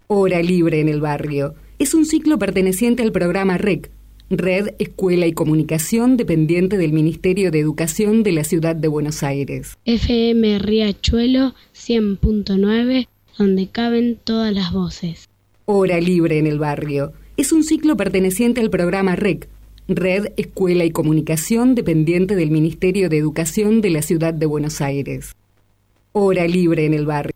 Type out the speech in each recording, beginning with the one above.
Hora Libre en el Barrio. Es un ciclo perteneciente al programa REC, Red, Escuela y Comunicación, dependiente del Ministerio de Educación de la Ciudad de Buenos Aires. FM Riachuelo 100.9, donde caben todas las voces. Hora Libre en el Barrio. Es un ciclo perteneciente al programa REC, Red, Escuela y Comunicación, dependiente del Ministerio de Educación de la Ciudad de Buenos Aires. Hora Libre en el Barrio.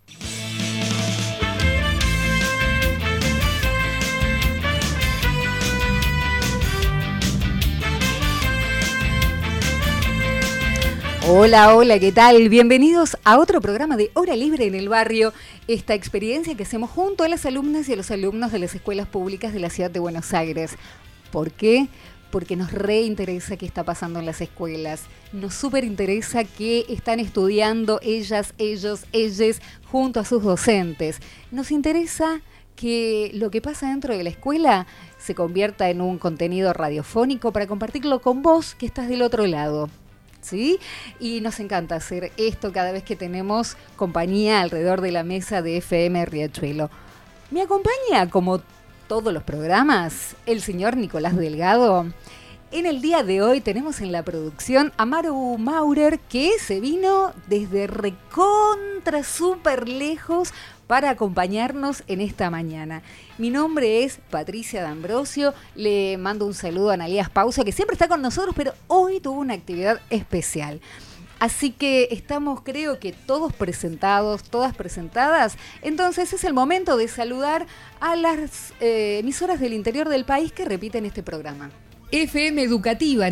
Hola, hola, ¿qué tal? Bienvenidos a otro programa de Hora Libre en el Barrio, esta experiencia que hacemos junto a las alumnas y a los alumnos de las escuelas públicas de la Ciudad de Buenos Aires. ¿Por qué? Porque nos reinteresa qué está pasando en las escuelas, nos súper interesa qué están estudiando ellas, ellos, ellas, junto a sus docentes. Nos interesa que lo que pasa dentro de la escuela se convierta en un contenido radiofónico para compartirlo con vos que estás del otro lado. ¿Sí? Y nos encanta hacer esto cada vez que tenemos compañía alrededor de la mesa de FM Riachuelo. Me acompaña, como todos los programas, el señor Nicolás Delgado. En el día de hoy tenemos en la producción a Maru Maurer, que se vino desde recontra súper lejos para acompañarnos en esta mañana. Mi nombre es Patricia D'Ambrosio, le mando un saludo a Analías Pausa, que siempre está con nosotros, pero hoy tuvo una actividad especial. Así que estamos, creo que todos presentados, todas presentadas. Entonces es el momento de saludar a las emisoras del interior del país que repiten este programa. FM Educativa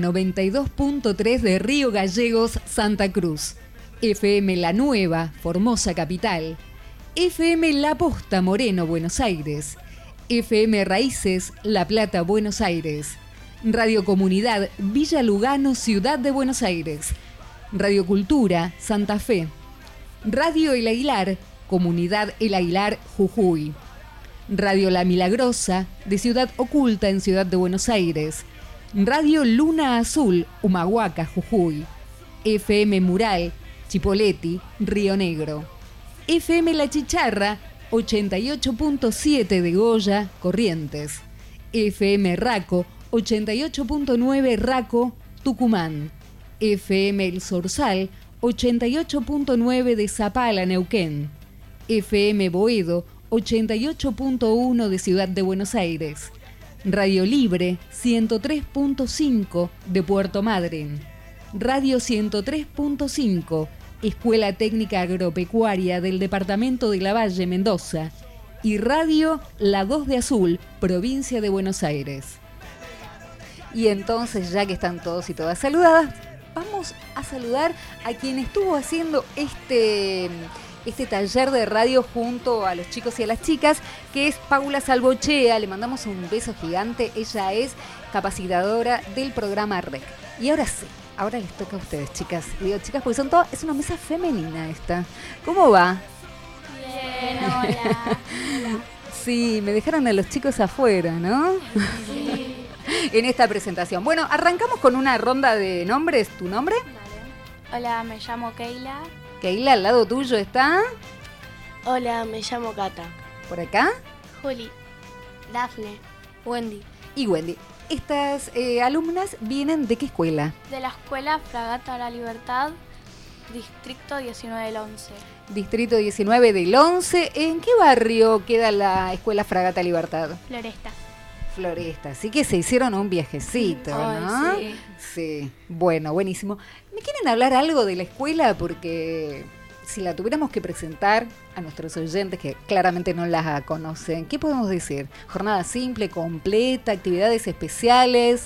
92.3 de Río Gallegos, Santa Cruz. FM La Nueva, Formosa Capital. FM La Posta, Moreno, Buenos Aires. FM Raíces, La Plata, Buenos Aires. Radio Comunidad, Villa Lugano, Ciudad de Buenos Aires. Radio Cultura, Santa Fe. Radio El Aguilar, Comunidad El Aguilar, Jujuy. Radio La Milagrosa, de Ciudad Oculta, en Ciudad de Buenos Aires. Radio Luna Azul, Humahuaca, Jujuy. FM Mural, Chipoleti, Río Negro. FM La Chicharra, 88.7 de Goya, Corrientes. FM Raco, 88.9 Raco, Tucumán. FM El Zorzal, 88.9 de Zapala, Neuquén. FM Boedo, 88.1 de Ciudad de Buenos Aires. Radio Libre, 103.5 de Puerto Madryn. Radio 103.5, Escuela Técnica Agropecuaria del Departamento de Lavalle, Mendoza. Y Radio Lagos de Azul, Provincia de Buenos Aires. Y entonces, ya que están todos y todas saludadas, vamos a saludar a quien estuvo haciendo este taller de radio junto a los chicos y a las chicas, que es Paula Salvochea. Le mandamos un beso gigante. Ella es capacitadora del programa REC. Y ahora sí, ahora les toca a ustedes, chicas. Y digo chicas porque son todas, es una mesa femenina esta. ¿Cómo va? Bien, hola. Sí, me dejaron a los chicos afuera, ¿no? Sí. En esta presentación. Bueno, arrancamos con una ronda de nombres. ¿Tu nombre? Dale. Hola, me llamo Keila. Keila, al lado tuyo está. Hola, me llamo Cata. ¿Por acá? Juli. Dafne. Wendy. Y Wendy. Estas alumnas vienen ¿de qué escuela? De la escuela Fragata La Libertad, Distrito 19 del 11. Distrito 19 del 11. ¿En qué barrio queda la escuela Fragata Libertad? Floresta. Floresta. Así que se hicieron un viajecito, ¿no? Ay, Sí. Bueno, buenísimo. ¿Me quieren hablar algo de la escuela? Porque si la tuviéramos que presentar a nuestros oyentes que claramente no la conocen, ¿qué podemos decir? ¿Jornada simple, completa, actividades especiales?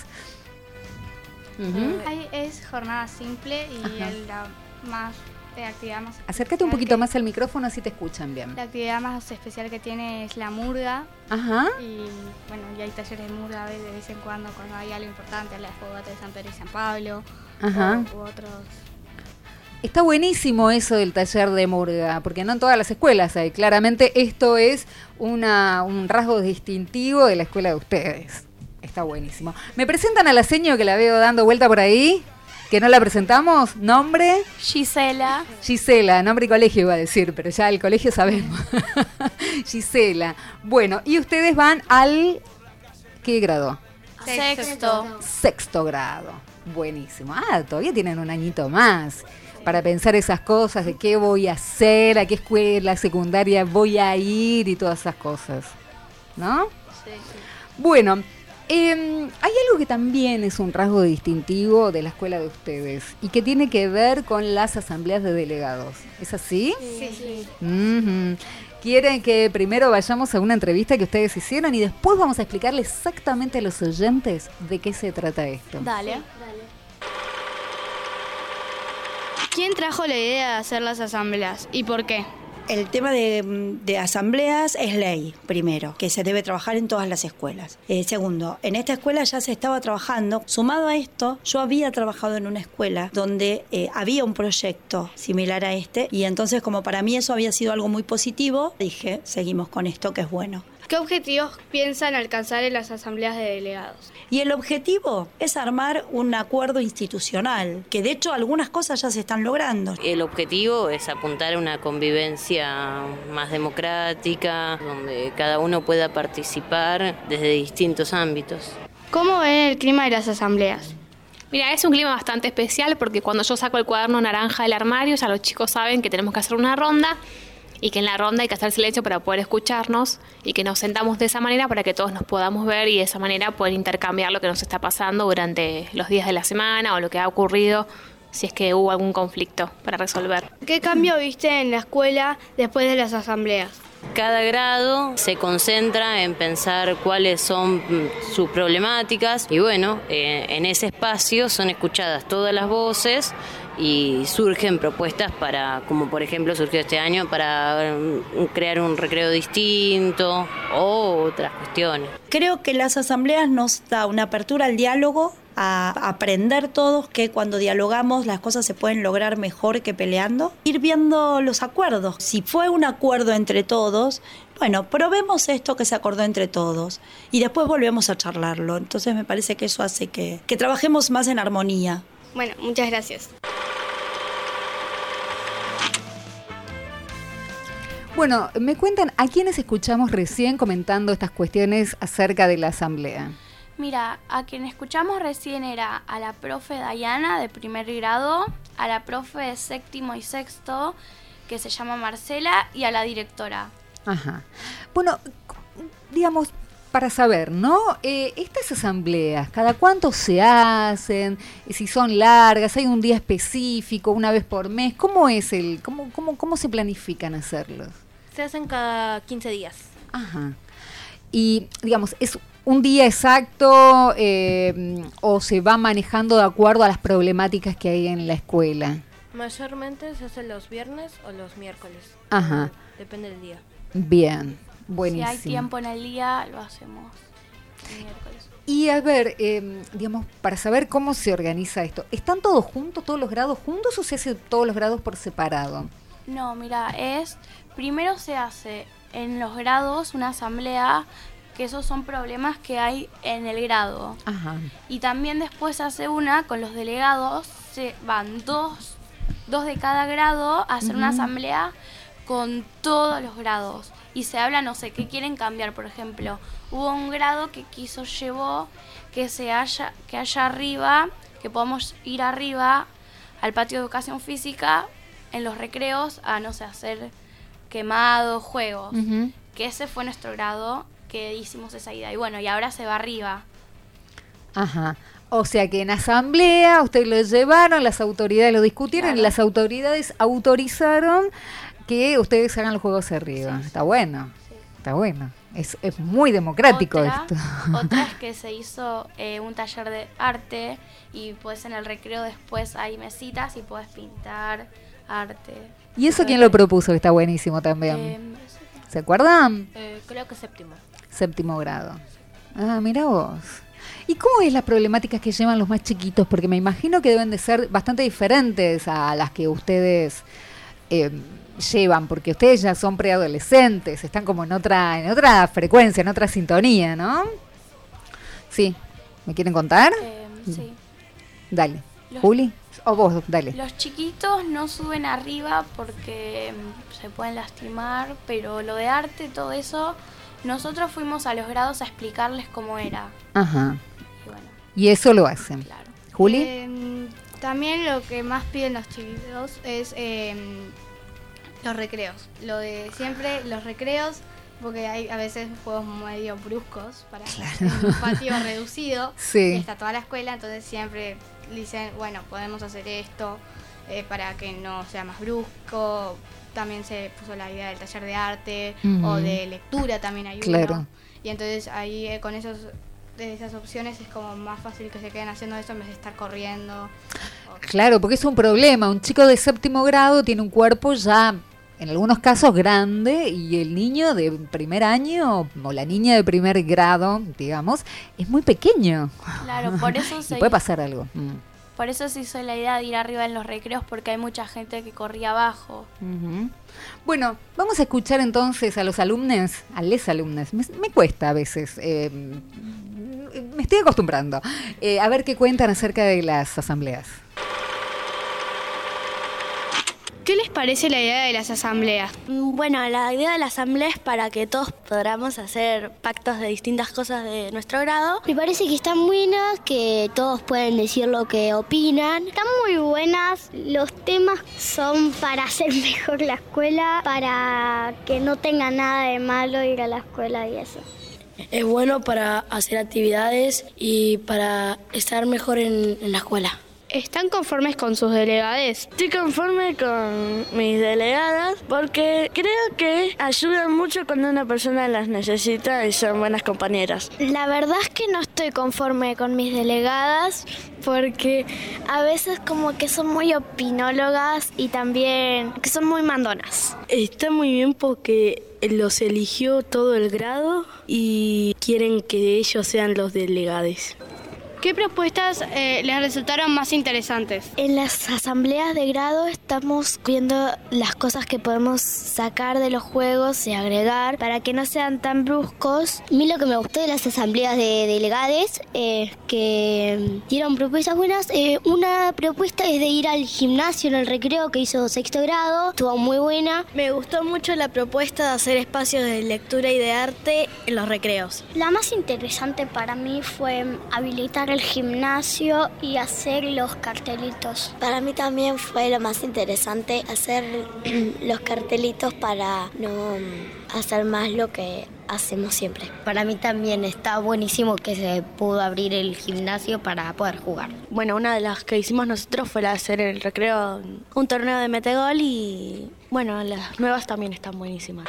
Ahí es jornada simple y Ajá. la actividad más Acércate un poquito más al micrófono así te escuchan bien. La actividad más especial que tiene es la murga. Ajá. Y bueno, y hay talleres de murga de vez en cuando hay algo importante, la fogata de San Pedro y San Pablo. Ajá. U otros. Está buenísimo eso del taller de murga, porque no en todas las escuelas hay. Claramente esto es un rasgo distintivo de la escuela de ustedes. Está buenísimo. ¿Me presentan a la seño que la veo dando vuelta por ahí? que no la presentamos. ¿Nombre? Gisela. Gisela, nombre y colegio iba a decir, pero ya el colegio sabemos. Gisela. Bueno, y ustedes van al... ¿qué grado? Sexto. Sexto grado. Buenísimo. Todavía tienen un añito más para pensar esas cosas de qué voy a hacer, a qué escuela secundaria voy a ir y todas esas cosas, ¿no? Sí. Bueno, hay algo que también es un rasgo distintivo de la escuela de ustedes y que tiene que ver con las asambleas de delegados. ¿Es así? Sí. Uh-huh. ¿Quieren que primero vayamos a una entrevista que ustedes hicieron y después vamos a explicarle exactamente a los oyentes de qué se trata esto? Dale. ¿Quién trajo la idea de hacer las asambleas y por qué? El tema de asambleas es ley, primero, que se debe trabajar en todas las escuelas. Segundo, en esta escuela ya se estaba trabajando. Sumado a esto, yo había trabajado en una escuela donde había un proyecto similar a este y entonces como para mí eso había sido algo muy positivo, dije, seguimos con esto que es bueno. ¿Qué objetivos piensan alcanzar en las asambleas de delegados? Y el objetivo es armar un acuerdo institucional, que de hecho algunas cosas ya se están logrando. El objetivo es apuntar a una convivencia más democrática, donde cada uno pueda participar desde distintos ámbitos. ¿Cómo ven el clima de las asambleas? Mira, es un clima bastante especial porque cuando yo saco el cuaderno naranja del armario, ya los chicos saben que tenemos que hacer una ronda y que en la ronda hay que hacer silencio para poder escucharnos y que nos sentamos de esa manera para que todos nos podamos ver y de esa manera poder intercambiar lo que nos está pasando durante los días de la semana o lo que ha ocurrido si es que hubo algún conflicto para resolver. ¿Qué cambio viste en la escuela después de las asambleas? Cada grado se concentra en pensar cuáles son sus problemáticas y bueno, en ese espacio son escuchadas todas las voces y surgen propuestas para, como por ejemplo surgió este año, para crear un recreo distinto o otras cuestiones. Creo que las asambleas nos da una apertura al diálogo, a aprender todos que cuando dialogamos las cosas se pueden lograr mejor que peleando. Ir viendo los acuerdos. Si fue un acuerdo entre todos, bueno, probemos esto que se acordó entre todos y después volvemos a charlarlo. Entonces me parece que eso hace que trabajemos más en armonía. Bueno, muchas gracias. Bueno, me cuentan a quiénes escuchamos recién comentando estas cuestiones acerca de la asamblea. Mira, a quien escuchamos recién era a la profe Dayana de primer grado, a la profe de séptimo y sexto, que se llama Marcela, y a la directora. Ajá. Bueno, digamos, para saber, ¿no? Estas asambleas, ¿cada cuánto se hacen? Si son largas, ¿hay un día específico, una vez por mes? ¿Cómo es cómo se planifican hacerlos? Se hacen cada 15 días. Ajá. Y, digamos, ¿es un día exacto o se va manejando de acuerdo a las problemáticas que hay en la escuela? Mayormente se hace los viernes o los miércoles. Ajá. Depende del día. Bien, buenísimo. Si hay tiempo en el día, lo hacemos el miércoles. Y a ver, digamos, para saber cómo se organiza esto, ¿están todos juntos, todos los grados juntos o se hace todos los grados por separado? No, mira, primero se hace en los grados una asamblea, que esos son problemas que hay en el grado. Ajá. Y también después se hace una con los delegados, se van dos de cada grado a hacer una asamblea con todos los grados. Y se habla, no sé, qué quieren cambiar. Por ejemplo, hubo un grado que llevó que haya arriba, que podamos ir arriba al patio de educación física en los recreos a, no sé, hacer quemados, juegos. Uh-huh. Que ese fue nuestro grado que hicimos esa idea. Y bueno, y ahora se va arriba. Ajá. O sea que en asamblea ustedes lo llevaron, las autoridades lo discutieron, Claro. y las autoridades autorizaron que ustedes hagan los juegos arriba. Sí. Está bueno, Sí. está bueno. Es muy democrático esto. Otra es que se hizo un taller de arte y pues en el recreo después hay mesitas y puedes pintar arte. ¿Y eso quién lo propuso? Que está buenísimo también. ¿Se acuerdan? Creo que séptimo. Séptimo grado. Ah, mira vos. ¿Y cómo es las problemáticas que llevan los más chiquitos? Porque me imagino que deben de ser bastante diferentes a las que ustedes llevan, porque ustedes ya son preadolescentes, están como en otra frecuencia, en otra sintonía, ¿no? Sí. ¿Me quieren contar? Sí. Dale. Juli, o vos, dale. Los chiquitos no suben arriba porque se pueden lastimar, pero lo de arte, todo eso, nosotros fuimos a los grados a explicarles cómo era. Ajá. Y bueno, Y eso lo hacen. claro. Juli. También lo que más piden los chiquitos es los recreos. Lo de siempre, los recreos, porque hay a veces juegos medio bruscos para un patio reducido. Sí. Y está toda la escuela, entonces siempre dicen, bueno, podemos hacer esto para que no sea más brusco. También se puso la idea del taller de arte o de lectura, también hay Claro. uno. Y entonces ahí con esas opciones es como más fácil que se queden haciendo eso en vez de estar corriendo. Claro, porque es un problema. Un chico de séptimo grado tiene un cuerpo ya, en algunos casos, grande, y el niño de primer año, o la niña de primer grado, digamos, es muy pequeño. Claro, por eso Y puede pasar algo. por eso se hizo la idea de ir arriba en los recreos, porque hay mucha gente que corría abajo. Ujú. Bueno, vamos a escuchar entonces a los alumnos, a les alumnos. Me cuesta a veces, me estoy acostumbrando, a ver qué cuentan acerca de las asambleas. ¿Qué les parece la idea de las asambleas? Bueno, la idea de la asamblea es para que todos podamos hacer pactos de distintas cosas de nuestro grado. Me parece que están buenas, que todos pueden decir lo que opinan. Están muy buenas. Los temas son para hacer mejor la escuela, para que no tenga nada de malo ir a la escuela y eso. Es bueno para hacer actividades y para estar mejor en la escuela. ¿Están conformes con sus delegades? Estoy conforme con mis delegadas porque creo que ayudan mucho cuando una persona las necesita y son buenas compañeras. La verdad es que no estoy conforme con mis delegadas porque a veces como que son muy opinólogas y también que son muy mandonas. Está muy bien porque los eligió todo el grado y quieren que ellos sean los delegados. ¿Qué propuestas les resultaron más interesantes? En las asambleas de grado estamos viendo las cosas que podemos sacar de los juegos y agregar para que no sean tan bruscos. A mí lo que me gustó de las asambleas de delegades es que dieron propuestas buenas. Una propuesta es de ir al gimnasio en el recreo que hizo sexto grado, estuvo muy buena. Me gustó mucho la propuesta de hacer espacios de lectura y de arte en los recreos. La más interesante para mí fue habilitar el gimnasio y hacer los cartelitos. Para mí también fue lo más interesante hacer los cartelitos para no hacer más lo que hacemos siempre. Para mí también está buenísimo que se pudo abrir el gimnasio para poder jugar. Bueno, una de las que hicimos nosotros fue la de hacer en el recreo un torneo de metegol y bueno, las nuevas también están buenísimas.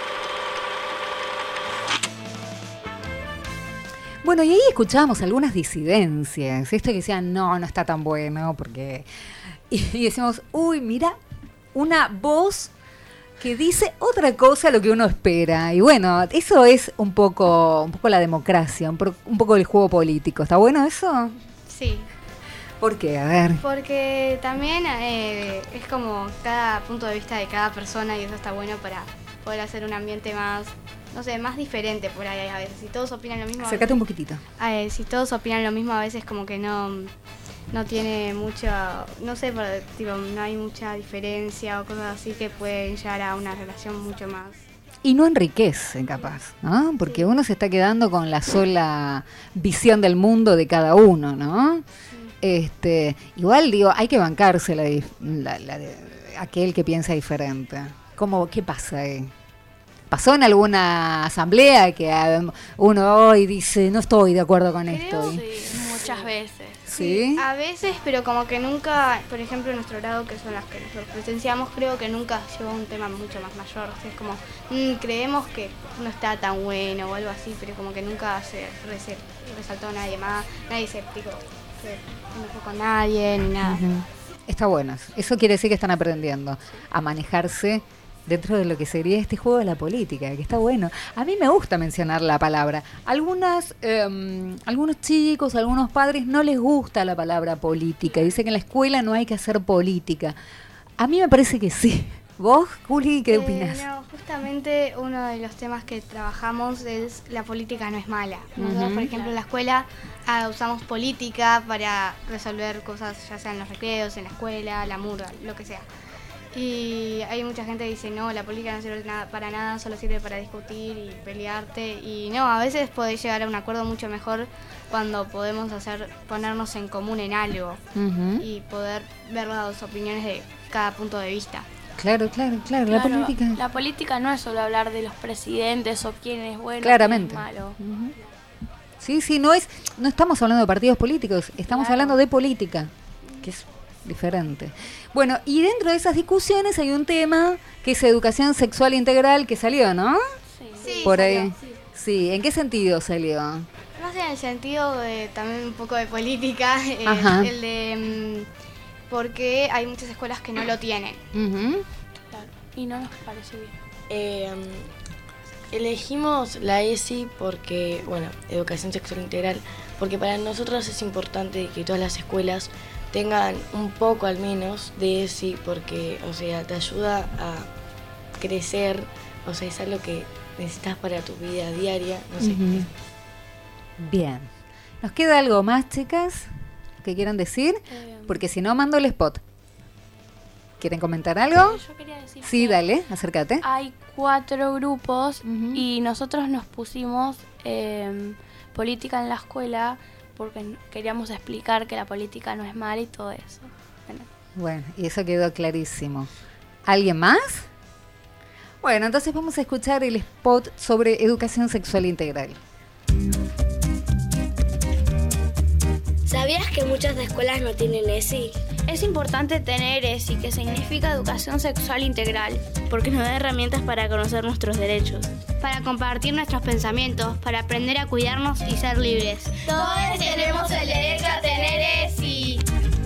Bueno, y ahí escuchábamos algunas disidencias, esto que decían, no está tan bueno, porque... Y decimos, uy, mira, una voz que dice otra cosa a lo que uno espera. Y bueno, eso es un poco la democracia, un poco el juego político. ¿Está bueno eso? Sí. ¿Por qué? A ver. Porque también es como cada punto de vista de cada persona y eso está bueno para poder hacer un ambiente más... no sé, más diferente por ahí a veces. Si todos opinan lo mismo... Acércate un poquitito. Si todos opinan lo mismo, a veces como que no tiene mucha... no sé, pero, no hay mucha diferencia o cosas así que pueden llegar a una relación mucho más... Y no enriquece, capaz, ¿no? Porque uno se está quedando con la sola visión del mundo de cada uno, ¿no? Igual, digo, hay que bancarse la de aquel que piensa diferente. ¿Qué pasa ahí? ¿Pasó en alguna asamblea que uno hoy dice, no estoy de acuerdo con esto? Sí, muchas veces. ¿Sí? A veces, pero como que nunca, por ejemplo, en nuestro grado, que son las que nosotros presenciamos, creo que nunca llevó un tema mucho más mayor. O sea, es como, creemos que no está tan bueno o algo así, pero como que nunca se resaltó a nadie más, nadie se explicó, se enojó con nadie ni nada. Está bueno. Eso quiere decir que están aprendiendo a manejarse dentro de lo que sería este juego de la política, que está bueno. A mí me gusta mencionar la palabra. Algunos chicos, algunos padres no les gusta la palabra política. Dicen que en la escuela no hay que hacer política. A mí me parece que sí. ¿Vos, Juli, qué opinas? No, justamente uno de los temas que trabajamos es la política no es mala. Nosotros, por ejemplo, en la escuela usamos política para resolver cosas, ya sea en los recreos, en la escuela, la murga, lo que sea. Y hay mucha gente que dice, no, la política no sirve para nada, solo sirve para discutir y pelearte. Y no, a veces podés llegar a un acuerdo mucho mejor cuando podemos ponernos en común en algo y poder ver las opiniones de cada punto de vista. Claro, la política no es solo hablar de los presidentes o quién es bueno, claramente. quién es malo. Sí, no estamos hablando de partidos políticos, estamos hablando de política, que es diferente. Bueno, y dentro de esas discusiones hay un tema que es educación sexual integral que salió, ¿no? Sí, por ahí. Salió. Sí, ¿en qué sentido salió? Más en el sentido de también un poco de política, el de porque hay muchas escuelas que no lo tienen. Claro, y no nos parece bien. Elegimos la ESI porque, educación sexual integral, porque para nosotros es importante que todas las escuelas tengan un poco al menos de ESI, porque, te ayuda a crecer, es algo que necesitas para tu vida diaria, no sé. Bien. ¿Nos queda algo más, chicas, que quieran decir? Porque si no, mando el spot. ¿Quieren comentar algo? Yo quería decir sí, dale, acércate. Hay 4 grupos y nosotros nos pusimos política en la escuela porque queríamos explicar que la política no es mala y todo eso. Bueno, y eso quedó clarísimo. ¿Alguien más? Bueno, entonces vamos a escuchar el spot sobre educación sexual integral. ¿Sabías que muchas escuelas no tienen ESI? Es importante tener ESI, que significa educación sexual integral, porque nos da herramientas para conocer nuestros derechos, para compartir nuestros pensamientos, para aprender a cuidarnos y ser libres. Todos tenemos el derecho a tener ESI.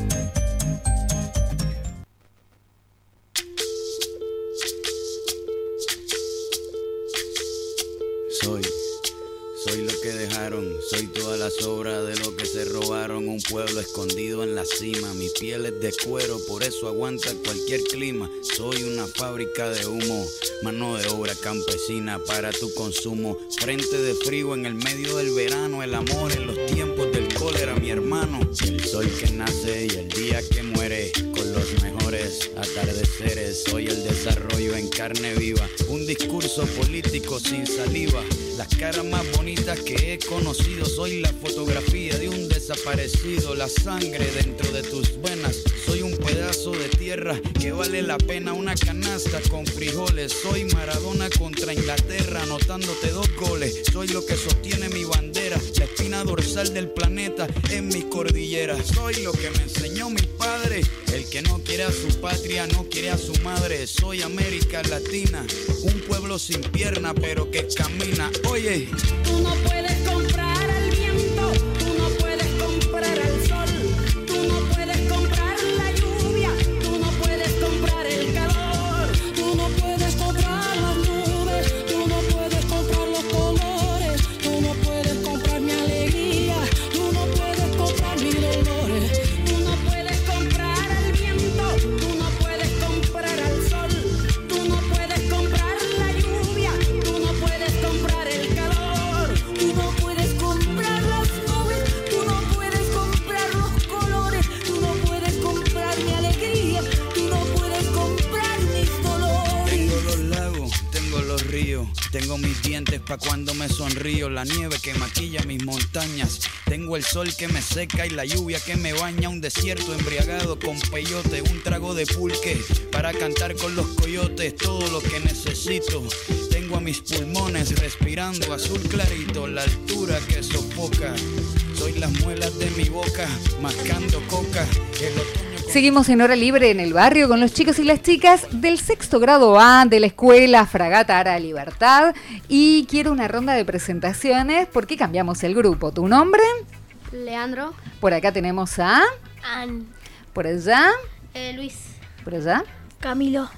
Soy lo que dejaron, soy toda la sobra de lo que se robaron. Un pueblo escondido en la cima, mi piel es de cuero, por eso aguanta cualquier clima. Soy una fábrica de humo, mano de obra campesina para tu consumo. Frente de frío en el medio del verano, el amor en los tiempos del cólera, mi hermano. El sol que nace y el día que muere, con los mejores atardeceres. Soy el desarrollo en carne viva, un discurso político sin saliva. Las caras más bonitas que he conocido, soy la fotografía de un desaparecido. La sangre dentro de tus venas, soy un pedazo de tierra que vale la pena una canasta con frijoles. Soy Maradona contra Inglaterra, anotándote 2 goles. Soy lo que sostiene mi bandera, la espina dorsal del planeta en mis cordilleras. Soy lo que me enseñó mi padre, el que no quiere a su patria, no quiere a su madre. Soy América Latina, un pueblo sin pierna pero que camina. Oye, tú no puedes comprar al viento, tú no puedes comprar al sol, tú no puedes comprar la lluvia, tú no puedes comprar el calor, tú no puedes comprar las nubes, tú no puedes comprar los colores, tú no puedes comprar mi alegría, tú no puedes comprar mis dolores, tú no puedes comprar al viento, tú no puedes comprar al sol, tú no puedes comprar la lluvia, tú no puedes comprar el calor, tú no puedes comprar las nubes, tú no puedes comprar los colores, tú no puedes comprar mi alegría, tú no puedes comprar mis dolores. tengo los lagos, tengo los ríos, tengo mis dientes pa' cuando me sonrío, la nieve que maquilla mis montañas, tengo el sol que me seca y la lluvia que me baña, un desierto embriagado con peyote, un trago de pulque para cantar con los coyotes, todo lo que necesito. Tengo a mis pulmones respirando azul clarito, la altura que sofoca. Soy las muelas de mi boca, mascando coca. El otoño. Seguimos en Hora Libre en el barrio con los chicos y las chicas del 6º grado A de la escuela Fragata Ara Libertad. Y quiero una ronda de presentaciones porque cambiamos el grupo. ¿Tu nombre? Leandro. Por acá tenemos a... Ann. Por allá. Luis. Por allá. Camilo.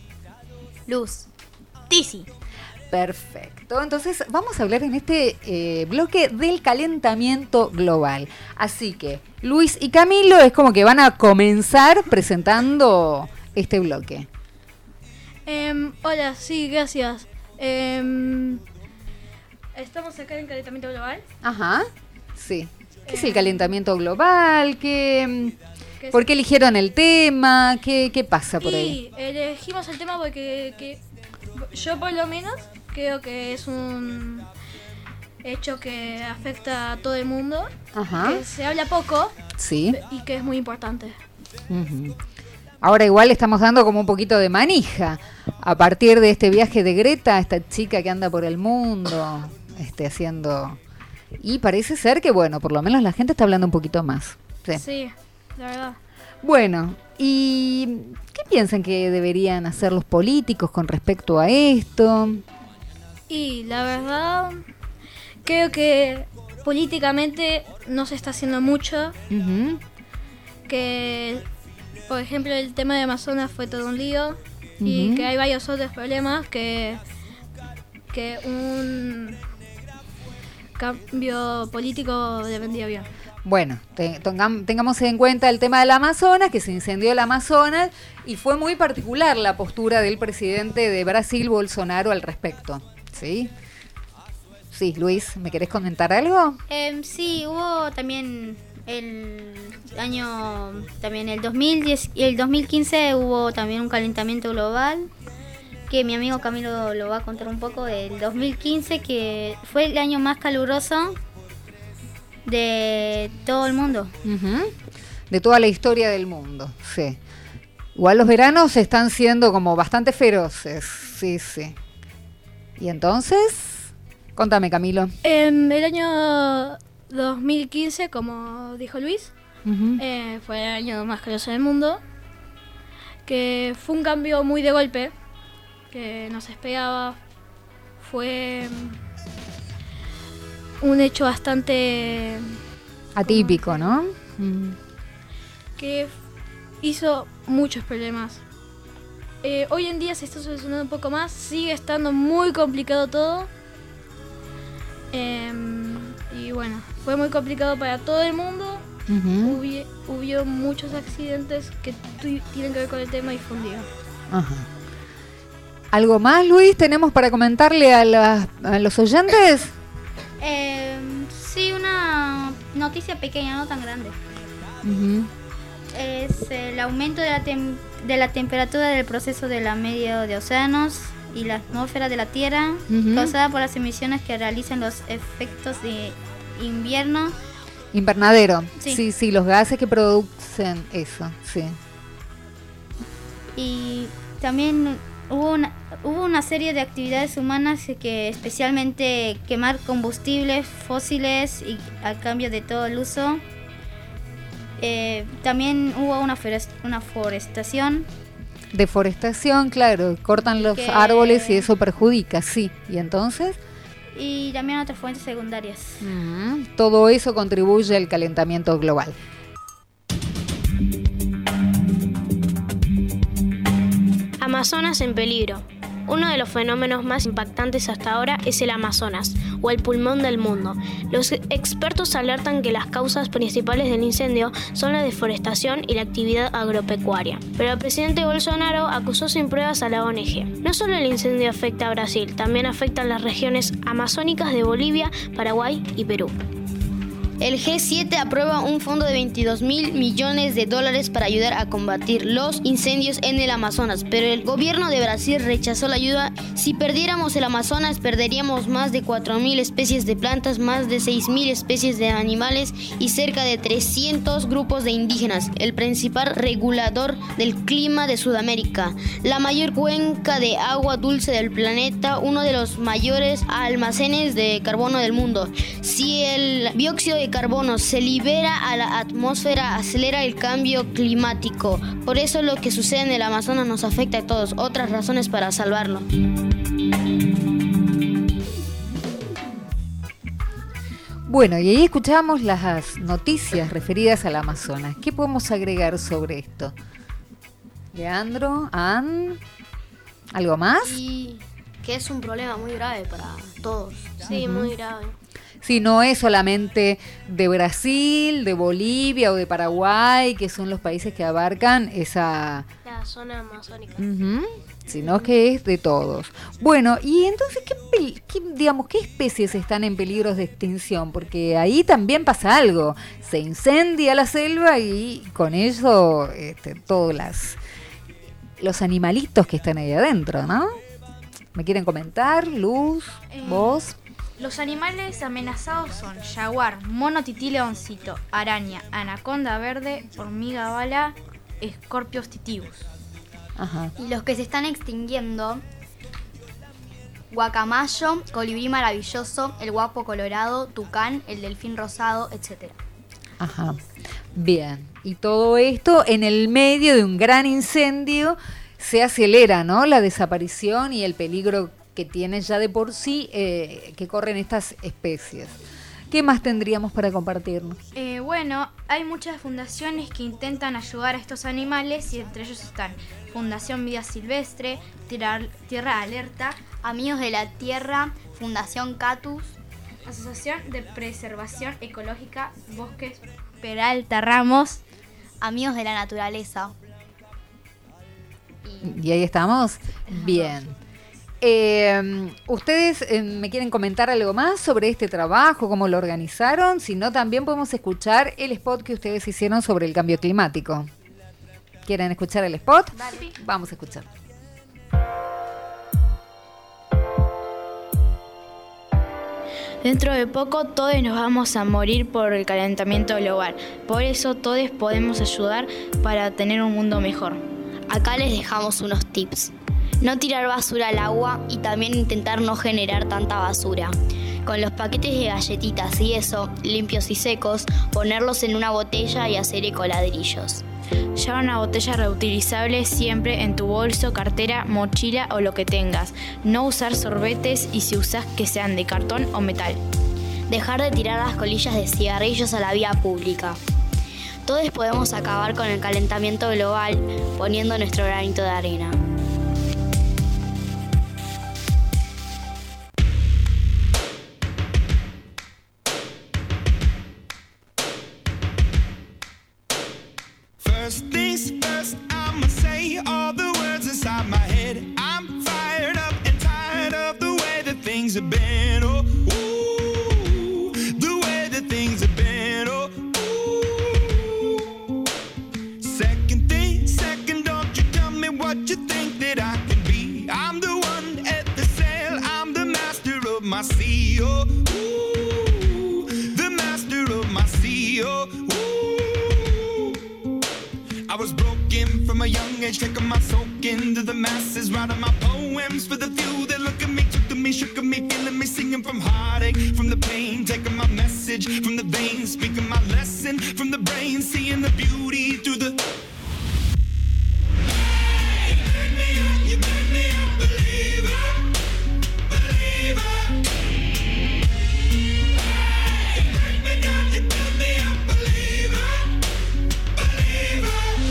Luz. Tizi. Perfecto. Entonces vamos a hablar en este bloque del calentamiento global. Así que Luis y Camilo es como que van a comenzar presentando este bloque. Hola, sí, gracias. Estamos acá en calentamiento global. Ajá, sí. ¿Qué es el calentamiento global? ¿Por qué eligieron el tema? ¿Qué pasa por ahí? Elegimos el tema porque yo por lo menos creo que es un hecho que afecta a todo el mundo, Ajá. que se habla poco, Sí. y que es muy importante. Ujú. Ahora igual estamos dando como un poquito de manija a partir de este viaje de Greta, esta chica que anda por el mundo haciendo... Y parece ser que, bueno, por lo menos la gente está hablando un poquito más. Sí. Sí, la verdad. Bueno, ¿y qué piensan que deberían hacer los políticos con respecto a esto? Y la verdad, creo que políticamente no se está haciendo mucho. Ujú. Que, por ejemplo, el tema de Amazonas fue todo un lío. Y Ujú. que hay varios otros problemas que un cambio político le vendría bien. Bueno, tengamos en cuenta el tema del Amazonas, que se incendió el Amazonas, y fue muy particular la postura del presidente de Brasil, Bolsonaro, al respecto. ¿Sí? Sí, Luis, ¿me querés comentar algo? Sí, hubo también el 2010 y el 2015 hubo también un calentamiento global, que mi amigo Camilo lo va a contar un poco. Del 2015, que fue el año más caluroso de todo el mundo. Ujú. De toda la historia del mundo, sí. Igual los veranos están siendo como bastante feroces, sí, sí. ¿Y entonces? Contame, Camilo. El año 2015, como dijo Luis, Ujú. fue el año más caluroso del mundo, que fue un cambio muy de golpe, que no se esperaba. Fue un hecho bastante Atípico, ¿no? Mm. que hizo muchos problemas. Hoy en día se está solucionando un poco más, sigue estando muy complicado todo. Y bueno, fue muy complicado para todo el mundo. Ujú. Hubo muchos accidentes que tienen que ver con el tema y fue un lío. Ajá. ¿Algo más, Luis, tenemos para comentarle a los oyentes? Sí, una noticia pequeña, no tan grande. Ujú. Es el aumento de la temperatura del proceso de la media de océanos y la atmósfera de la Tierra, Ujú. causada por las emisiones que realizan los efectos de invierno. Invernadero. Sí. Sí, los gases que producen eso, sí. Y también hubo una serie de actividades humanas que, especialmente quemar combustibles fósiles y al cambio de todo el uso. También hubo una forestación. Deforestación, claro, cortan los Que- árboles y eso perjudica, sí. ¿Y entonces? Y también otras fuentes secundarias. Todo eso contribuye al calentamiento global. Amazonas en peligro. Uno de los fenómenos más impactantes hasta ahora es el Amazonas, o el pulmón del mundo. Los expertos alertan que las causas principales del incendio son la deforestación y la actividad agropecuaria. Pero el presidente Bolsonaro acusó sin pruebas a la ONG. No solo el incendio afecta a Brasil, también afecta a las regiones amazónicas de Bolivia, Paraguay y Perú. El G7 aprueba un fondo de $22.000 millones para ayudar a combatir los incendios en el Amazonas, pero el gobierno de Brasil rechazó la ayuda. Si perdiéramos el Amazonas, perderíamos más de 4.000 especies de plantas, más de 6.000 especies de animales y cerca de 300 grupos de indígenas, el principal regulador del clima de Sudamérica, la mayor cuenca de agua dulce del planeta, uno de los mayores almacenes de carbono del mundo. Si el dióxido de carbono se libera a la atmósfera, acelera el cambio climático. Por eso lo que sucede en el Amazonas nos afecta a todos. Otras razones para salvarlo. Bueno, y ahí escuchamos las noticias referidas al Amazonas. ¿Qué podemos agregar sobre esto? Leandro, Ann, ¿algo más? Y que es un problema muy grave para todos. Sí, Ujú. muy grave. Sí, no es solamente de Brasil, de Bolivia o de Paraguay, que son los países que abarcan esa la zona amazónica. Sino que es de todos. Bueno, y entonces, ¿qué especies están en peligro de extinción? Porque ahí también pasa algo. Se incendia la selva y con eso todos los animalitos que están ahí adentro, ¿no? ¿Me quieren comentar? Luz, vos. Los animales amenazados son jaguar, mono tití leoncito, araña, anaconda verde, hormiga bala, escorpios titibus. Ajá. Y los que se están extinguiendo: guacamayo, colibrí maravilloso, el guapo colorado, tucán, el delfín rosado, etc. Ajá. Bien. Y todo esto en el medio de un gran incendio se acelera, ¿no? La desaparición y el peligro que tienen ya de por sí que corren estas especies. ¿Qué más tendríamos para compartirnos? Bueno, hay muchas fundaciones que intentan ayudar a estos animales y entre ellos están Fundación Vida Silvestre, Tierra Alerta, Amigos de la Tierra, Fundación Catus, Asociación de Preservación Ecológica Bosques Peralta Ramos, Amigos de la Naturaleza. ¿Y ahí estamos? Bien. ¿Ustedes me quieren comentar algo más sobre este trabajo, cómo lo organizaron? Si no, también podemos escuchar el spot que ustedes hicieron sobre el cambio climático. ¿Quieren escuchar el spot? Dale. Vamos a escuchar. Dentro de poco todos nos vamos a morir por el calentamiento global. Por eso todos podemos ayudar para tener un mundo mejor. Acá les dejamos unos tips. No tirar basura al agua y también intentar no generar tanta basura. Con los paquetes de galletitas y eso, limpios y secos, ponerlos en una botella y hacer ecoladrillos. Lleva una botella reutilizable siempre en tu bolso, cartera, mochila o lo que tengas. No usar sorbetes y si usas que sean de cartón o metal. Dejar de tirar las colillas de cigarrillos a la vía pública. Todos podemos acabar con el calentamiento global poniendo nuestro granito de arena. First things first, I'ma say all the words inside my head. I'm fired up and tired of the way that things have been. Oh, ooh, the way that things have been. Oh, ooh. Second thing, second, don't you tell me what you think that I can be. I'm the one at the sail, I'm the master of my sea. Oh, ooh, the master of my sea. Oh, I was broken from a young age, taking my soak into the masses, writing my poems for the few that look at me, took to me, shook at me, feeling me, singing from heartache, from the pain, taking my message from the veins, speaking my lesson from the brain, seeing the beauty through the... Hey, you make me a believer, believer. Hey, you break me down, you build me up, believer, believer.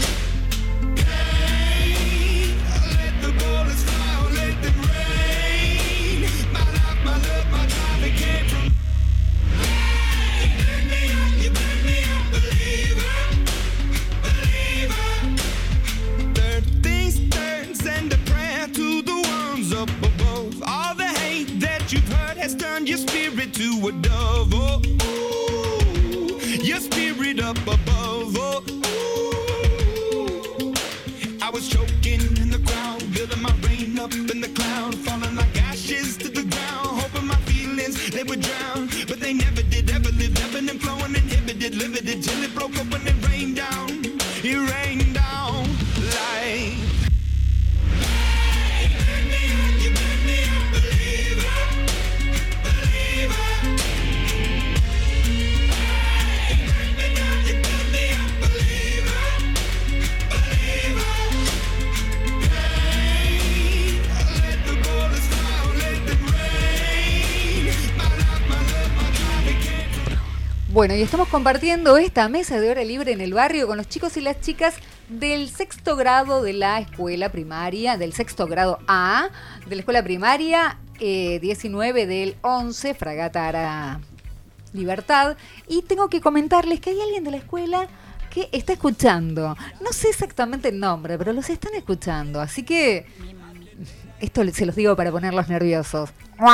Turn your spirit to a dove, oh, ooh, your spirit up above, oh, ooh. I was choking in the crowd, building my rain up in the cloud, falling like ashes to the ground, hoping my feelings, they would drown, but they never did, ever lived, ebbing and flowing, inhibited, limited, till it broke open and rained down, it rained down like... Bueno, y estamos compartiendo esta mesa de hora libre en el barrio con los chicos y las chicas del sexto grado de la escuela primaria, del sexto grado A, de la escuela primaria 19 del 11, Fragata Ara Libertad. Y tengo que comentarles que hay alguien de la escuela que está escuchando. No sé exactamente el nombre, pero los están escuchando. Así que esto se los digo para ponerlos nerviosos.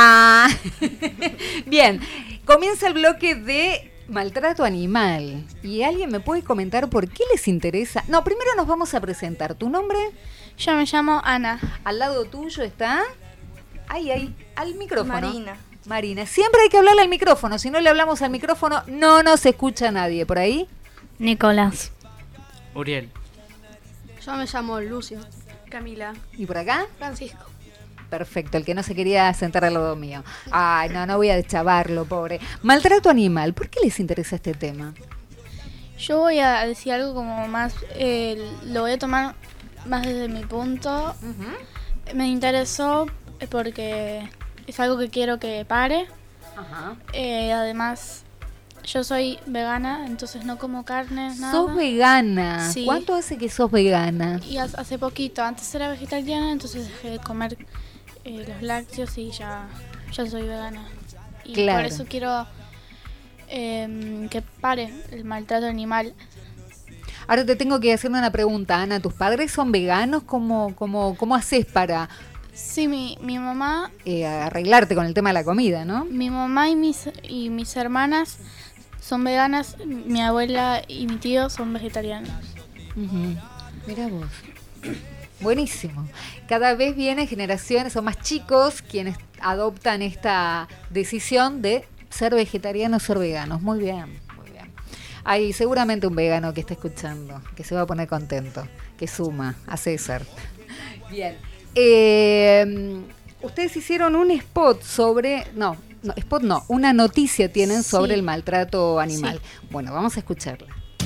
Bien, comienza el bloque de maltrato animal. ¿Y alguien me puede comentar por qué les interesa? No, primero nos vamos a presentar. ¿Tu nombre? Yo me llamo Ana. Al lado tuyo está... Ahí, al micrófono. Marina. Siempre hay que hablarle al micrófono. Si no le hablamos al micrófono, no nos escucha nadie. ¿Por ahí? Nicolás. Uriel. Yo me llamo Lucio. Camila. ¿Y por acá? Francisco. Perfecto, el que no se quería sentar al lado mío. Ay, no voy a deschavarlo, pobre. Maltrato animal, ¿por qué les interesa este tema? Yo voy a decir algo como más, lo voy a tomar más desde mi punto. Me interesó porque es algo que quiero que pare. Ajá. Además, yo soy vegana, entonces no como carne, nada. ¿Sos vegana? Sí. ¿Cuánto hace que sos vegana? Y hace poquito, antes era vegetariana, entonces dejé de comer los lácteos y ya soy vegana. Y claro. Por eso quiero que pare el maltrato animal. Ahora te tengo que hacer una pregunta, Ana. ¿Tus padres son veganos? ¿Cómo haces para Sí, mi mamá... arreglarte con el tema de la comida, ¿no? Mi mamá y mis hermanas son veganas, mi abuela y mi tío son vegetarianos. Mirá vos. Buenísimo. Cada vez vienen generaciones o más chicos quienes adoptan esta decisión de ser vegetarianos, ser veganos. Muy bien, muy bien. Hay seguramente un vegano que está escuchando, que se va a poner contento, que suma a César. Bien. Ustedes hicieron un spot sobre... una noticia tienen sobre el maltrato animal. Sí. Bueno, vamos a escucharla.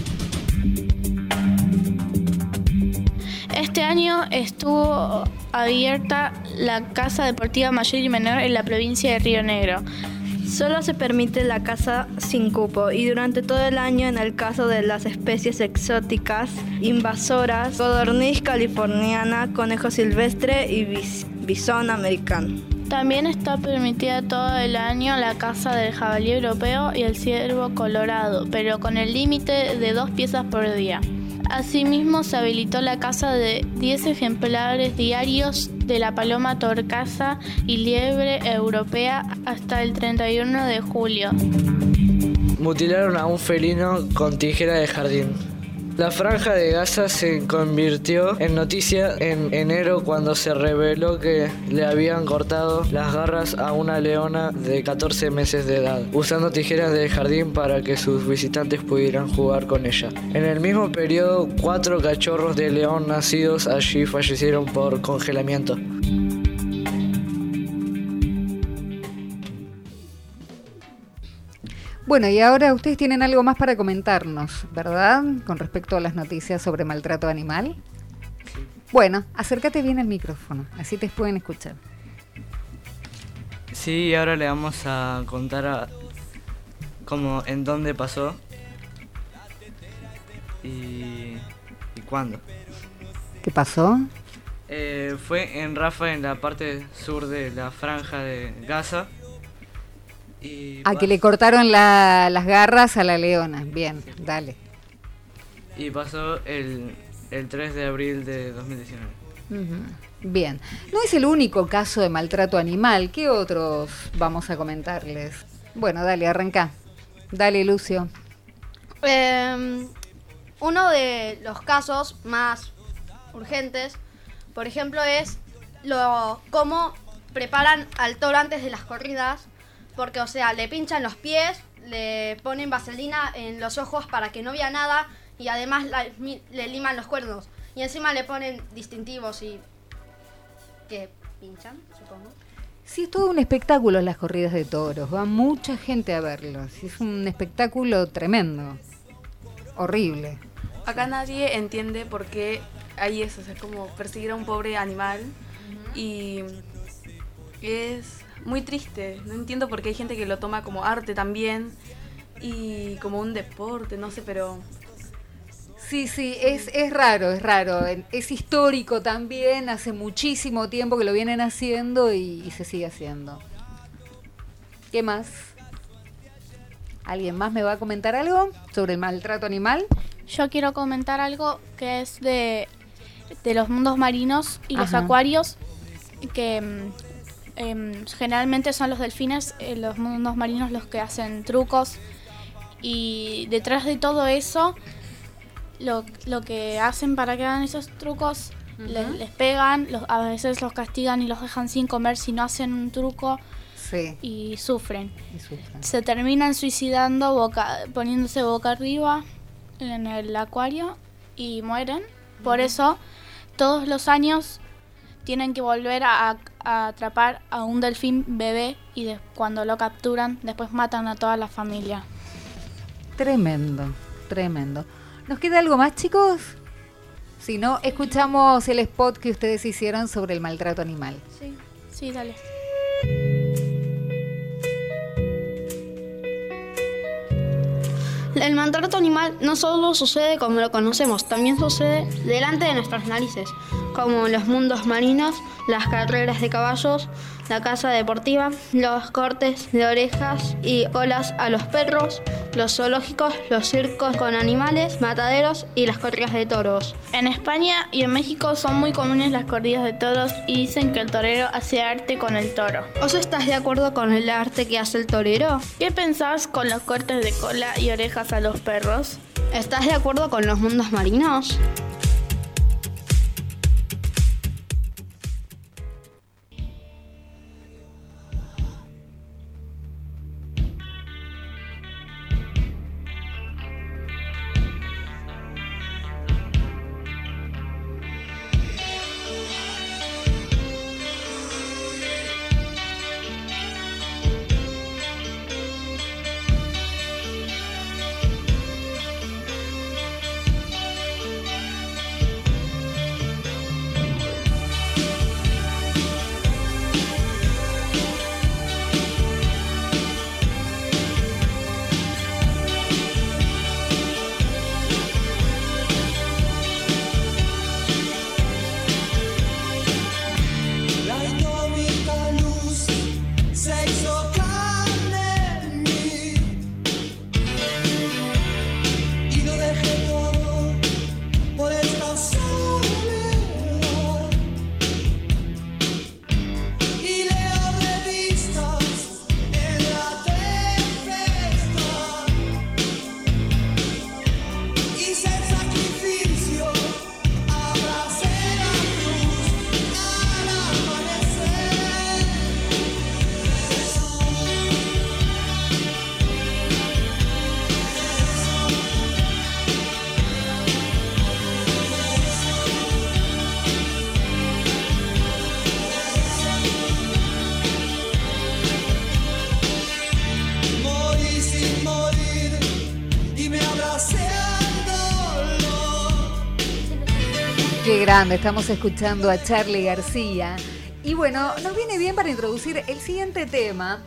Este año estuvo abierta la Casa Deportiva Mayor y Menor en la provincia de Río Negro. Solo se permite la caza sin cupo y durante todo el año en el caso de las especies exóticas invasoras, codorniz californiana, conejo silvestre y bisón americano. También está permitida todo el año la caza del jabalí europeo y el ciervo colorado, pero con el límite de 2 piezas por día. Asimismo, se habilitó la caza de 10 ejemplares diarios de la paloma torcaza y liebre europea hasta el 31 de julio. Mutilaron a un felino con tijera de jardín. La Franja de Gaza se convirtió en noticia en enero cuando se reveló que le habían cortado las garras a una leona de 14 meses de edad, usando tijeras de jardín para que sus visitantes pudieran jugar con ella. En el mismo periodo, 4 cachorros de león nacidos allí fallecieron por congelamiento. Bueno, y ahora ustedes tienen algo más para comentarnos, ¿verdad? Con respecto a las noticias sobre maltrato animal. Sí. Bueno, acércate bien al micrófono, así te pueden escuchar. Sí, ahora le vamos a contar cómo, en dónde pasó y cuándo. ¿Qué pasó? Fue en Rafa, en la parte sur de la Franja de Gaza. Que le cortaron las garras a la leona. Bien, dale. Y pasó el 3 de abril de 2019. Bien. No es el único caso de maltrato animal. ¿Qué otros vamos a comentarles? Bueno, dale, arranca. Dale, Lucio. Uno de los casos más urgentes, por ejemplo, es cómo preparan al toro antes de las corridas. Porque, o sea, le pinchan los pies, le ponen vaselina en los ojos para que no vea nada y además le liman los cuernos. Y encima le ponen distintivos y... que pinchan, supongo. Sí, es todo un espectáculo las corridas de toros. Va mucha gente a verlos. Es un espectáculo tremendo. Horrible. Acá nadie entiende por qué hay eso. O sea, es como perseguir a un pobre animal. Y es... muy triste, no entiendo por qué hay gente que lo toma como arte también y como un deporte, no sé, pero... Sí, es raro, es histórico también, hace muchísimo tiempo que lo vienen haciendo y se sigue haciendo. ¿Qué más? ¿Alguien más me va a comentar algo sobre el maltrato animal? Yo quiero comentar algo que es de los mundos marinos y los acuarios, que generalmente son los delfines, los mundos marinos los que hacen trucos, y detrás de todo eso, lo que hacen para que hagan esos trucos, les pegan, a veces los castigan y los dejan sin comer si no hacen un truco. Sí. Y sufren. Se terminan suicidando poniéndose boca arriba en el acuario y mueren. Por eso todos los años tienen que volver a atrapar a un delfín bebé y cuando lo capturan después matan a toda la familia. Tremendo, tremendo. ¿Nos queda algo más, chicos? Si no, escuchamos el spot que ustedes hicieron sobre el maltrato animal. Sí, dale. El maltrato animal no solo sucede como lo conocemos, también sucede delante de nuestras narices, como en los mundos marinos, las carreras de caballos, la caza deportiva, los cortes de orejas y colas a los perros, los zoológicos, los circos con animales, mataderos y las corridas de toros. En España y en México son muy comunes las corridas de toros y dicen que el torero hace arte con el toro. ¿Vos estás de acuerdo con el arte que hace el torero? ¿Qué pensás con los cortes de cola y orejas a los perros? ¿Estás de acuerdo con los mundos marinos? Qué grande, estamos escuchando a Charly García. Y bueno, nos viene bien para introducir el siguiente tema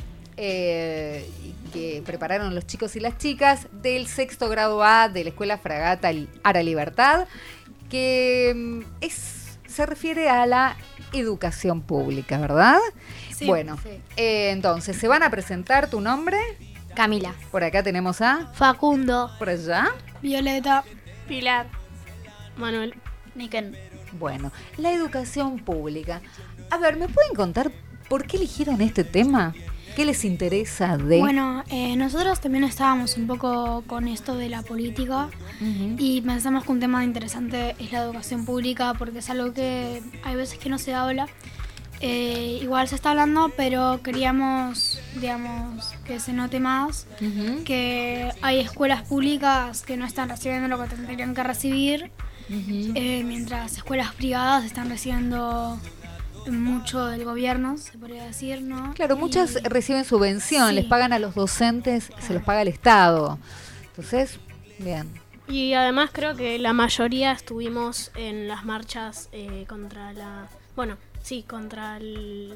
que prepararon los chicos y las chicas del sexto grado A de la Escuela Fragata Ara Libertad, que se refiere a la educación pública, ¿verdad? Sí. Bueno, Sí. Entonces, ¿se van a presentar tu nombre? Camila. Por acá tenemos a Facundo. Por allá. Violeta. Pilar. Manuel. Niken. Bueno, la educación pública. A ver, ¿me pueden contar por qué eligieron este tema? ¿Qué les interesa de...? Bueno, nosotros también estábamos un poco con esto de la política y pensamos que un tema interesante es la educación pública porque es algo que hay veces que no se habla. Igual se está hablando, pero queríamos, digamos, que se note más que hay escuelas públicas que no están recibiendo lo que tendrían que recibir, mientras escuelas privadas están recibiendo mucho del gobierno, se podría decir, ¿no? Claro, muchas reciben subvención, Sí. les pagan a los docentes, se los paga el Estado. Entonces, bien. Y además creo que la mayoría estuvimos en las marchas contra la... Bueno, sí, contra el...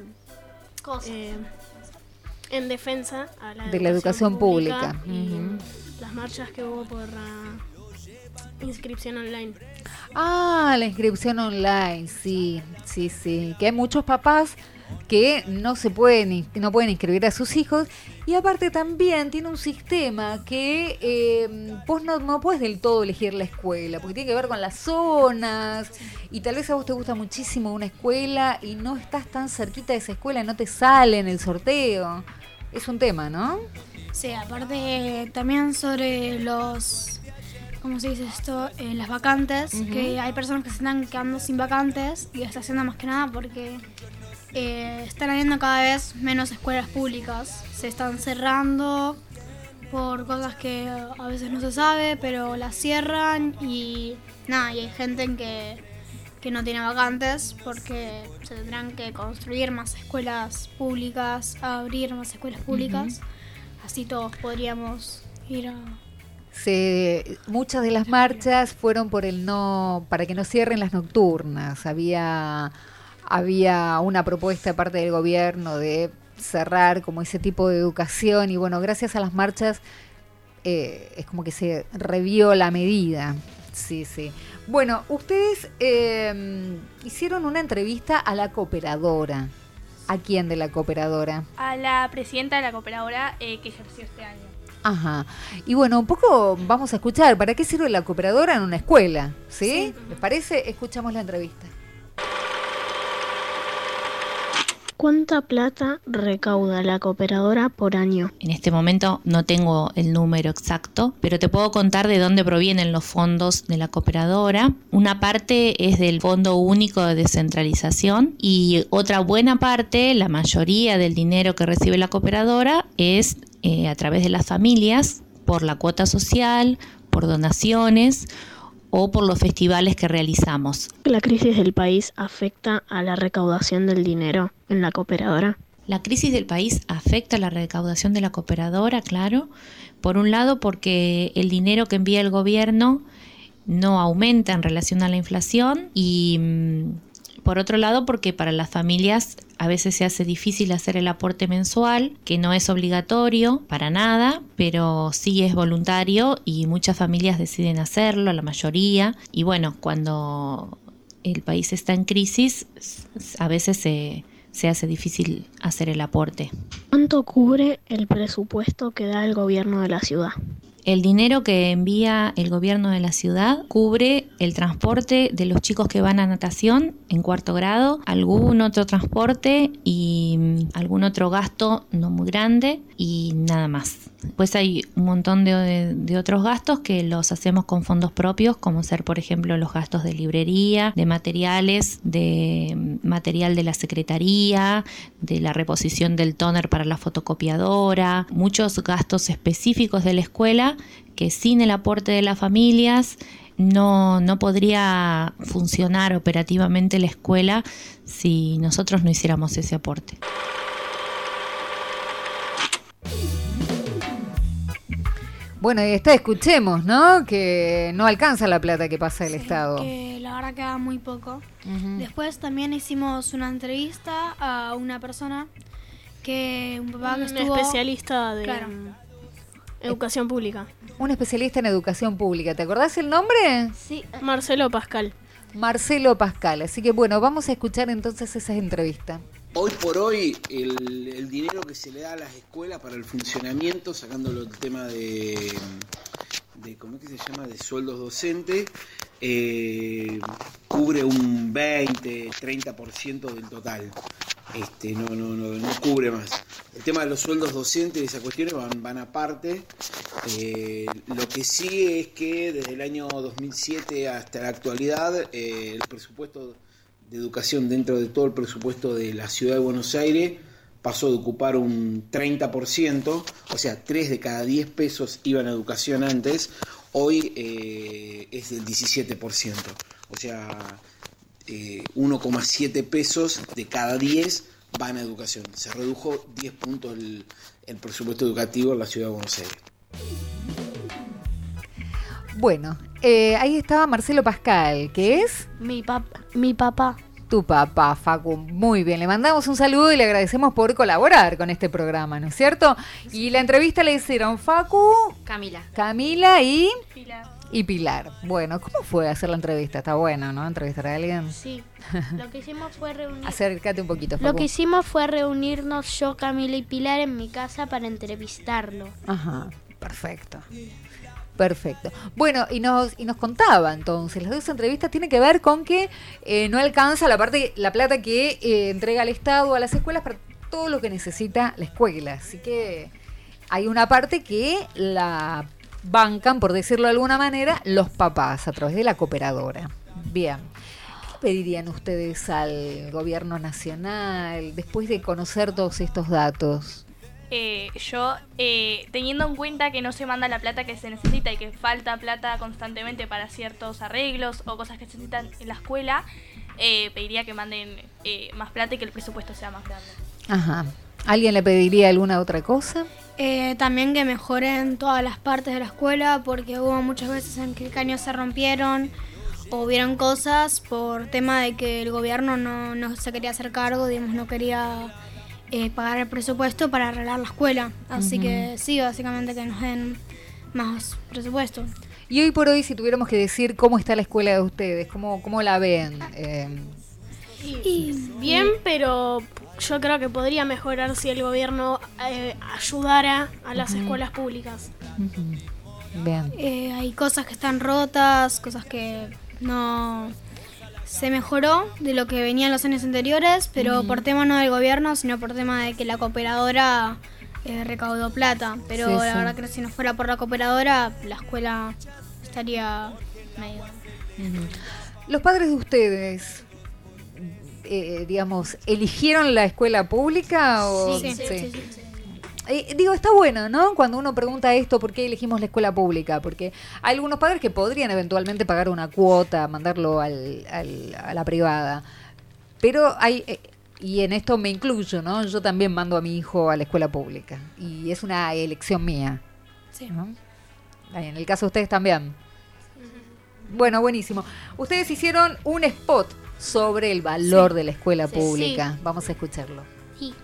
en defensa a la De la educación pública. Y las marchas que hubo por inscripción online. Ah, la inscripción online, sí. Que hay muchos papás que no pueden inscribir a sus hijos, y aparte también tiene un sistema que vos no podés del todo elegir la escuela, porque tiene que ver con las zonas, y tal vez a vos te gusta muchísimo una escuela y no estás tan cerquita de esa escuela, no te sale en el sorteo. Es un tema, ¿no? Sí, aparte también sobre los, ¿cómo se dice esto? Las vacantes, que hay personas que se están quedando sin vacantes, y está haciendo más que nada porque están habiendo cada vez menos escuelas públicas. Se están cerrando por cosas que a veces no se sabe, pero las cierran y nada, y hay gente que no tiene vacantes porque se tendrán que construir más escuelas públicas, abrir más escuelas públicas. Así todos podríamos ir a... Muchas de las marchas fueron para que no cierren las nocturnas. Había una propuesta de parte del gobierno de cerrar como ese tipo de educación, y bueno, gracias a las marchas es como que se revió la medida. Sí. Bueno, ustedes hicieron una entrevista a la cooperadora. ¿A quién de la cooperadora? A la presidenta de la cooperadora que ejerció este año. Ajá. Y bueno, un poco vamos a escuchar para qué sirve la cooperadora en una escuela, ¿sí? ¿Les parece? Escuchamos la entrevista. ¿Cuánta plata recauda la cooperadora por año? En este momento no tengo el número exacto, pero te puedo contar de dónde provienen los fondos de la cooperadora. Una parte es del Fondo Único de Descentralización y otra buena parte, la mayoría del dinero que recibe la cooperadora es a través de las familias, por la cuota social, por donaciones o por los festivales que realizamos. ¿La crisis del país afecta a la recaudación del dinero en la cooperadora? La crisis del país afecta a la recaudación de la cooperadora, claro. Por un lado, porque el dinero que envía el gobierno no aumenta en relación a la inflación, y por otro lado, porque para las familias a veces se hace difícil hacer el aporte mensual, que no es obligatorio para nada, pero sí es voluntario y muchas familias deciden hacerlo, la mayoría. Y bueno, cuando el país está en crisis, a veces se hace difícil hacer el aporte. ¿Cuánto cubre el presupuesto que da el gobierno de la ciudad? El dinero que envía el gobierno de la ciudad cubre el transporte de los chicos que van a natación en 4º grado, algún otro transporte y algún otro gasto no muy grande y nada más. Pues hay un montón de otros gastos que los hacemos con fondos propios, como ser, por ejemplo, los gastos de librería, de materiales, de material de la secretaría, de la reposición del tóner para la fotocopiadora, muchos gastos específicos de la escuela que sin el aporte de las familias no podría funcionar operativamente la escuela si nosotros no hiciéramos ese aporte. Bueno, y escuchemos, ¿no? Que no alcanza la plata que pasa el Estado. Que la verdad queda muy poco. Después también hicimos una entrevista a una persona un papá que estuvo... especialista de educación pública. Un especialista en educación pública. ¿Te acordás el nombre? Sí. Marcelo Pascal. Marcelo Pascal. Así que bueno, vamos a escuchar entonces esa entrevista. Hoy por hoy, el dinero que se le da a las escuelas para el funcionamiento, sacándolo del tema de ¿cómo es que se llama?, de sueldos docentes, cubre un 20-30% del total. No cubre más. El tema de los sueldos docentes y esas cuestiones van aparte. Lo que sí es que desde el año 2007 hasta la actualidad, el presupuesto de educación dentro de todo el presupuesto de la ciudad de Buenos Aires pasó de ocupar un 30%, o sea, 3 de cada 10 pesos iban a educación antes, hoy es del 17%, o sea, 1,7 pesos de cada 10 van a educación. Se redujo 10 puntos el presupuesto educativo en la ciudad de Buenos Aires. Bueno, ahí estaba Marcelo Pascal, que es... Mi papá. Tu papá, Facu. Muy bien, le mandamos un saludo y le agradecemos por colaborar con este programa, ¿no es cierto? Y la entrevista le hicieron Facu, Camila y... y Pilar. Bueno, ¿cómo fue hacer la entrevista? Está bueno, ¿no? Entrevistar a alguien. Sí, lo que hicimos fue reunir... Acércate un poquito, Facu. Lo que hicimos fue reunirnos yo, Camila y Pilar en mi casa para entrevistarlo. Ajá, perfecto. Perfecto. Bueno, y nos contaba entonces, las dos entrevistas tienen que ver con que no alcanza la plata que entrega el Estado a las escuelas para todo lo que necesita la escuela. Así que hay una parte que la bancan, por decirlo de alguna manera, los papás a través de la cooperadora. Bien. ¿Qué pedirían ustedes al gobierno nacional después de conocer todos estos datos? Yo, teniendo en cuenta que no se manda la plata que se necesita y que falta plata constantemente para ciertos arreglos o cosas que se necesitan en la escuela, pediría que manden más plata y que el presupuesto sea más grande. Ajá. ¿Alguien le pediría alguna otra cosa? También que mejoren todas las partes de la escuela, porque hubo muchas veces en que caños se rompieron o hubieron cosas por tema de que el gobierno no se quería hacer cargo, digamos, no quería pagar el presupuesto para arreglar la escuela. Así que sí, básicamente que nos den más presupuesto. Y hoy por hoy, si tuviéramos que decir cómo está la escuela de ustedes, ¿cómo la ven? Bien, pero yo creo que podría mejorar si el gobierno ayudara a las escuelas públicas. Bien. Hay cosas que están rotas, cosas que no... Se mejoró de lo que venía en los años anteriores, pero por tema no del gobierno, sino por tema de que la cooperadora recaudó plata. Pero Sí, la sí. verdad que si no fuera por la cooperadora, la escuela estaría medio... Los padres de ustedes, digamos, ¿eligieron la escuela pública? O... Sí. Está bueno, ¿no? Cuando uno pregunta esto, ¿por qué elegimos la escuela pública? Porque hay algunos padres que podrían eventualmente pagar una cuota, mandarlo a la privada. Pero hay, y en esto me incluyo, ¿no? Yo también mando a mi hijo a la escuela pública. Y es una elección mía. Sí. ¿No? En el caso de ustedes también. Bueno, buenísimo. Ustedes hicieron un spot sobre el valor de la escuela pública. Sí. Vamos a escucharlo. Sí.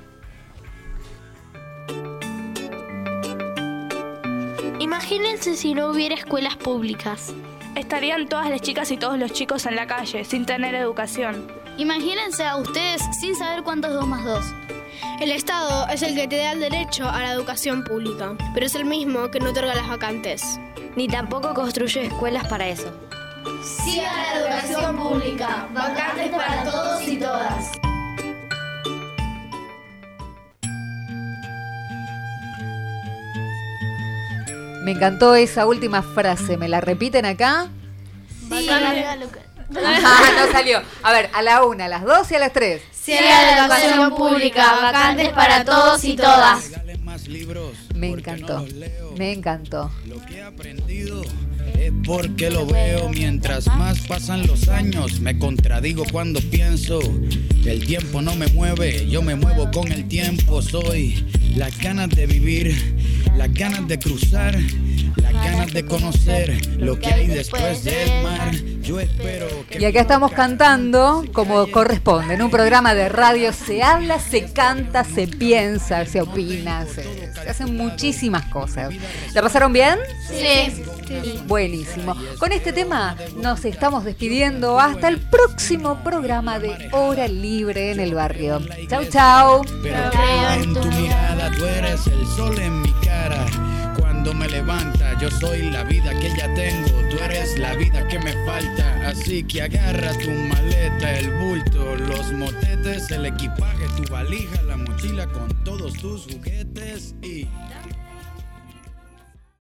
Imagínense si no hubiera escuelas públicas. Estarían todas las chicas y todos los chicos en la calle, sin tener educación. Imagínense a ustedes sin saber cuánto es 2 más 2. El Estado es el que te da el derecho a la educación pública, pero es el mismo que no otorga las vacantes. Ni tampoco construye escuelas para eso. Sí a la educación pública, vacantes para todos y todas. Me encantó esa última frase. ¿Me la repiten acá? Sí. No salió. A ver, a la 1, a las 2 y a las 3. Sí a la educación pública, vacantes para todos y todas. Me encantó. Me encantó. Lo que he aprendido es porque lo veo mientras más pasan los años. Me contradigo cuando pienso que el tiempo no me mueve, yo me muevo con el tiempo. Soy las ganas de vivir, las ganas de cruzar, las ganas de conocer lo que hay después del mar. Yo espero que... Y acá estamos cantando como corresponde. En un programa de radio se habla, se canta, se piensa, se opina, se hacen muchísimas cosas. ¿La pasaron bien? Sí. Buenísimo. Con este tema nos estamos despidiendo hasta el próximo programa de Hora Libre en el Barrio. Chau, chau. Pero creo en tu mirada, tú eres el sol en mi cara. Cuando me levanta, yo soy la vida que ya tengo, tú eres la vida que me falta. Así que agarra tu maleta, el bulto, los motetes, el equipaje, tu valija, la mochila con todos tus juguetes y...